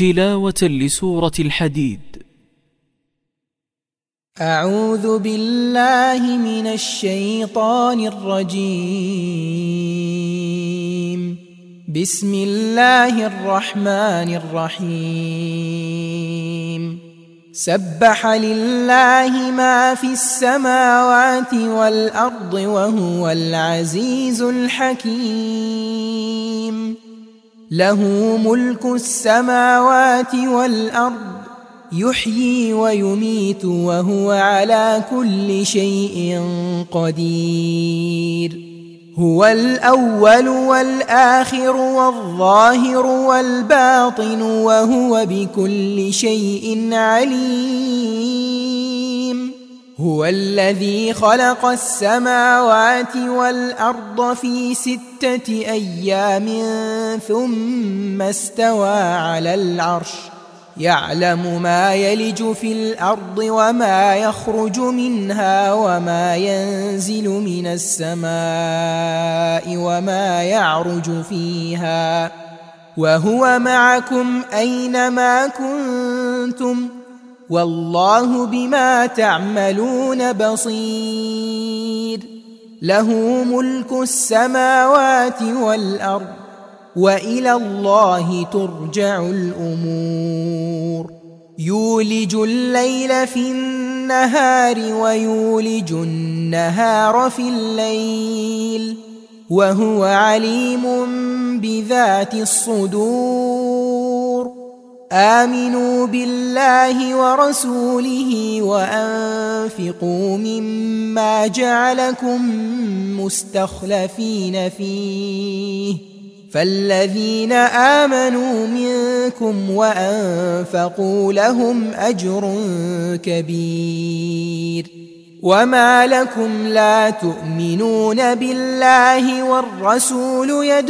تلاوة لسورة الحديد. أعوذ بالله من الشيطان الرجيم. بسم الله الرحمن الرحيم. سبح لله ما في السماوات والأرض وهو العزيز الحكيم. له ملك السماوات والأرض، يحيي ويميت وهو على كل شيء قدير. هو الأول والآخر والظاهر والباطن وهو بكل شيء عليم. هو الذي خلق السماوات والأرض في 6 أيام ثم استوى على العرش، يعلم ما يلج في الأرض وما يخرج منها وما ينزل من السماء وما يعرج فيها، وهو معكم أينما كنتم، والله بما تعملون بصير. له ملك السماوات والأرض، وإلى الله ترجع الأمور. يولج الليل في النهار ويولج النهار في الليل، وهو عليم بذات الصدور. آمنوا بالله ورسوله وأنفقوا مما جعلكم مستخلفين فيه، فالذين آمنوا منكم وأنفقوا لهم أجر كبير. وما لكم لا تؤمنون بالله والرسول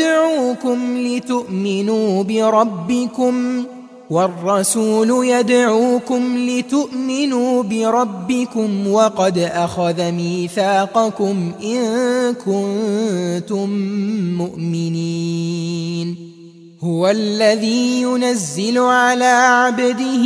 يدعوكم لتؤمنوا بربكم وقد أخذ ميثاقكم إن كنتم مؤمنين. هو الذي ينزل على عبده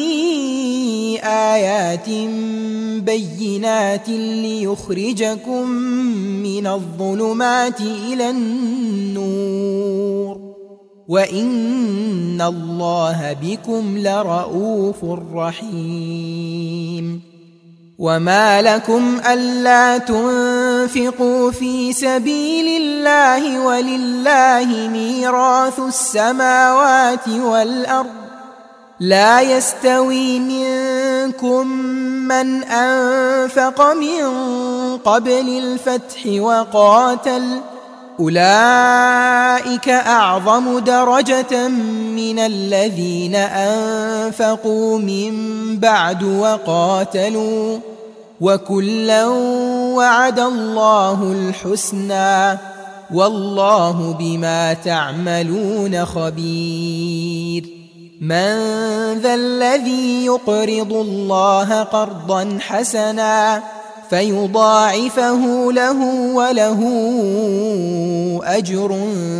آيات بينات ليخرجكم من الظلمات إلى النور، وإن الله بكم لرؤوف رحيم. وما لكم ألا تنفقوا في سبيل الله ولله ميراث السماوات والأرض، لا يستوي منكم من أنفق من قبل الفتح وقاتل، أولئك أعظم درجة من الذين أنفقوا من بعد وقاتلوا، وكلا وعد الله الحسنى، والله بما تعملون خبير. من ذا الذي يقرض الله قرضا حسنا فيضاعفه له وله أجر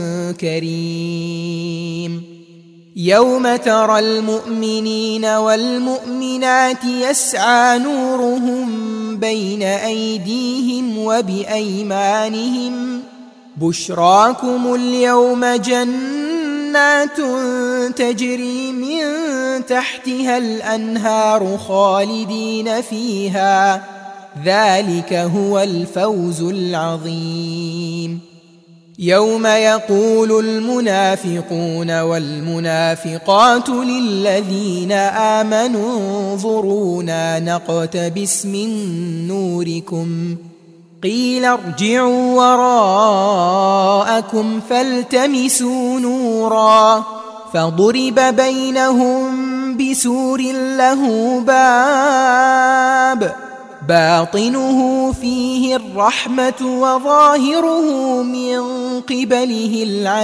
كريم. يوم ترى المؤمنين والمؤمنات يسعى نورهم بين أيديهم وبأيمانهم، بشراكم اليوم جنات تجري من تحتها الأنهار خالدين فيها، ذلك هو الفوز العظيم. يوم يقول المنافقون والمنافقات للذين آمنوا انظرونا نقتبس من نوركم، قيل ارجعوا وراءكم فالتمسوا نورا، فضرب بينهم بسور له باب باطنه فيه الرحمة وظاهره من قبله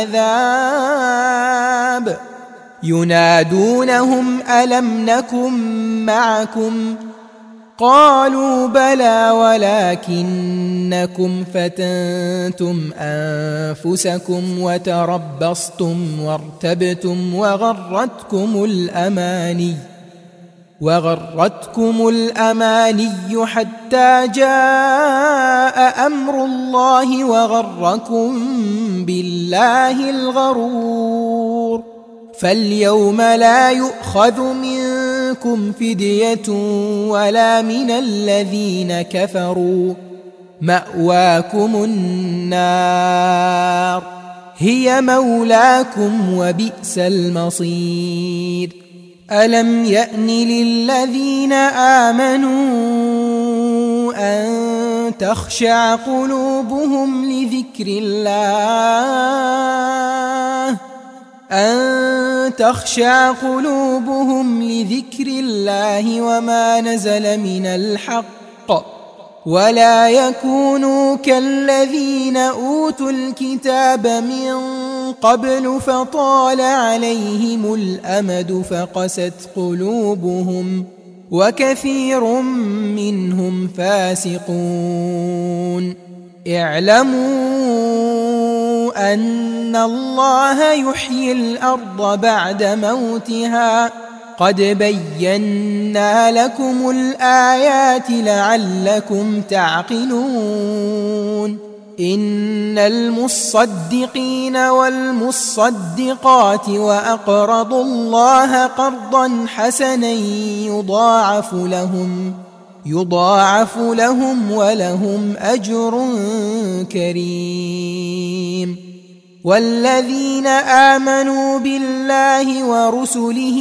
العذاب. ينادونهم ألم نكن معكم قالوا بلى ولكنكم فتنتم أنفسكم وتربصتم وارتبتم وغرتكم الأماني حتى جاء أمر الله وغركم بالله الغرور. فاليوم لا يؤخذ منكم فدية ولا من الذين كفروا، مأواكم النار هي مولاكم وبئس المصير. ألم يأن للذين آمنوا أن تخشع قلوبهم لذكر الله وما نزل من الحق، ولا يكونوا كالذين أوتوا الكتاب من قبل فطال عليهم الأمد فقست قلوبهم وكثير منهم فاسقون. اعلموا أن الله يحيي الأرض بعد موتها، قد بينا لكم الآيات لعلكم تعقلون. إن المصدقين والمصدقات وأقرضوا الله قرضا حسنا يضاعف لهم ولهم أجر كريم. والذين آمنوا بالله ورسله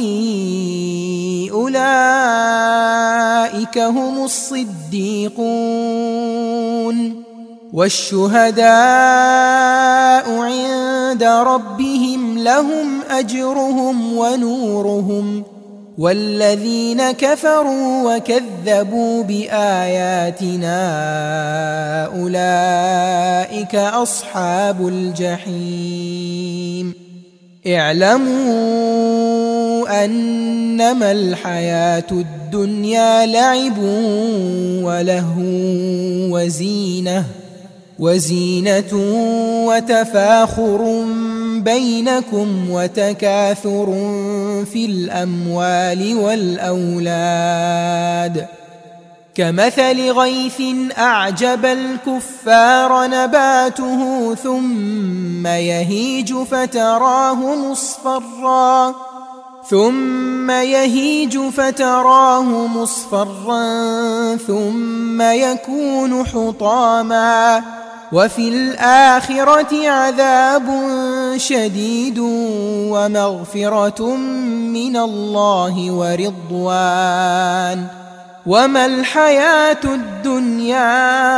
أولئك هم الصديقون والشهداء عند ربهم لهم أجرهم ونورهم. والذين كفروا وكذبوا بآياتنا أولئك أصحاب الجحيم. اعلموا أنما الحياة الدنيا لعب ولهو وزينة وتفاخر بينكم وتكاثر في الأموال والأولاد، كمثل غيث أعجب الكفار نباته ثم يهيج فتراه مصفرا ثم يكون حطاما، وفي الآخرة عذاب شديد ومغفرة من الله ورضوان، وما الحياة الدنيا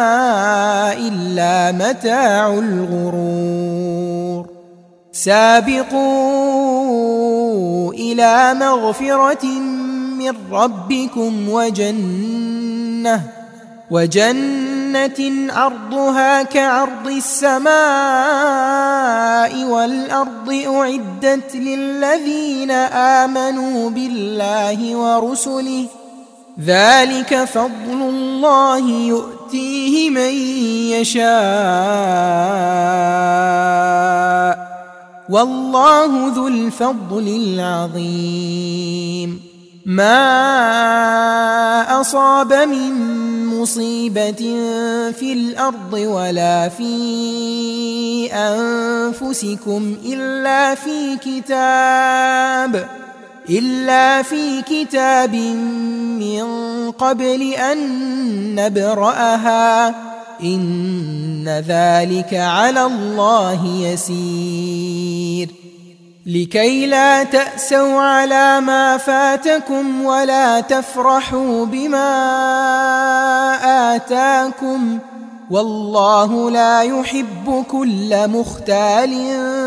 إلا متاع الغرور. سابقوا إلى مغفرة من ربكم وجنة عرضها كعرض السماء والأرض أعدت للذين آمنوا بالله ورسله، ذلك فضل الله يؤتيه من يشاء والله ذو الفضل العظيم. ما أصاب من مصيبة في الأرض ولا في أنفسكم إلا في كتاب من قبل أن نبرأها، إن ذلك على الله يسير. لكي لا تأسوا على ما فاتكم ولا تفرحوا بما آتاكم، والله لا يحب كل مختال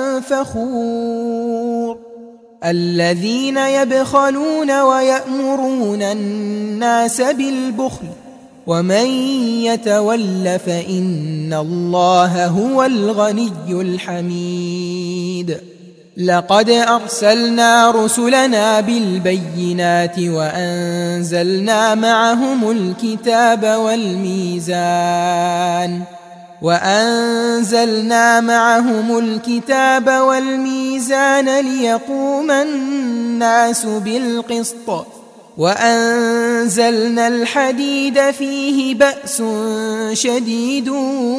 فخور. الذين يبخلون ويأمرون الناس بالبخل ومن يتول فإن الله هو الغني الحميد. لقد أرسلنا رسلنا بالبينات وأنزلنا معهم الكتاب والميزان ليقوم الناس بالقسط وأنزلنا الحديد فيه بأس شديد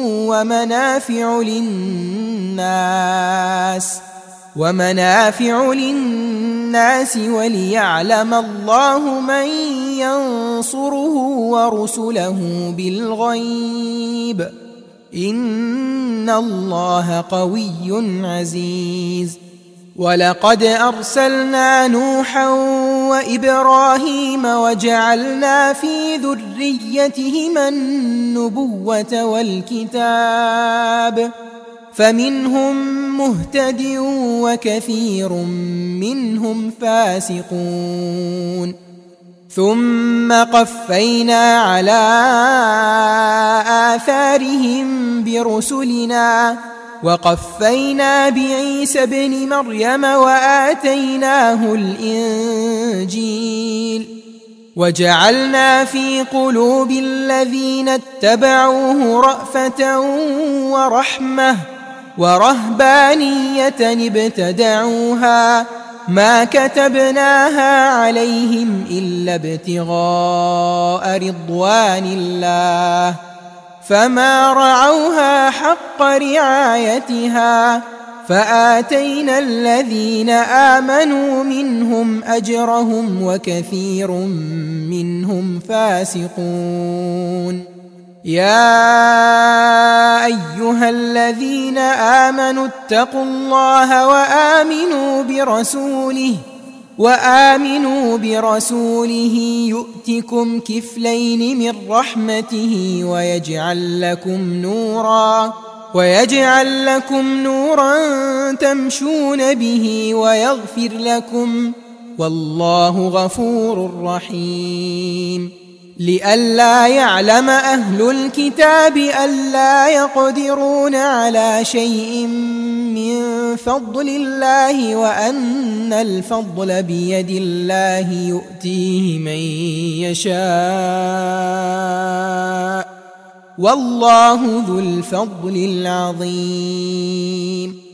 ومنافع للناس وليعلم الله من ينصره ورسله بالغيب إن الله قوي عزيز. ولقد أرسلنا نوحا وإبراهيم وجعلنا في ذريتهما النبوة والكتاب فمنهم مهتد وكثير منهم فاسقون. ثم قفينا على آثارهم برسلنا وقفينا بعيسى ابن مريم وآتيناه الإنجيل وجعلنا في قلوب الذين اتبعوه رأفة ورحمة ورهبانية ابتدعوها ما كتبناها عليهم إلا ابتغاء رضوان الله فما رعوها حق رعايتها فآتينا الذين آمنوا منهم أجرهم وكثير منهم فاسقون. يا أيها الذين آمنوا اتقوا الله وآمنوا برسوله يؤتكم كفلين من رحمته ويجعل لكم نورا تمشون به ويغفر لكم والله غفور رحيم. لئلا يعلم أهل الكتاب ألا يقدرون على شيء من فضل الله وأن الفضل بيد الله يؤتيه من يشاء والله ذو الفضل العظيم.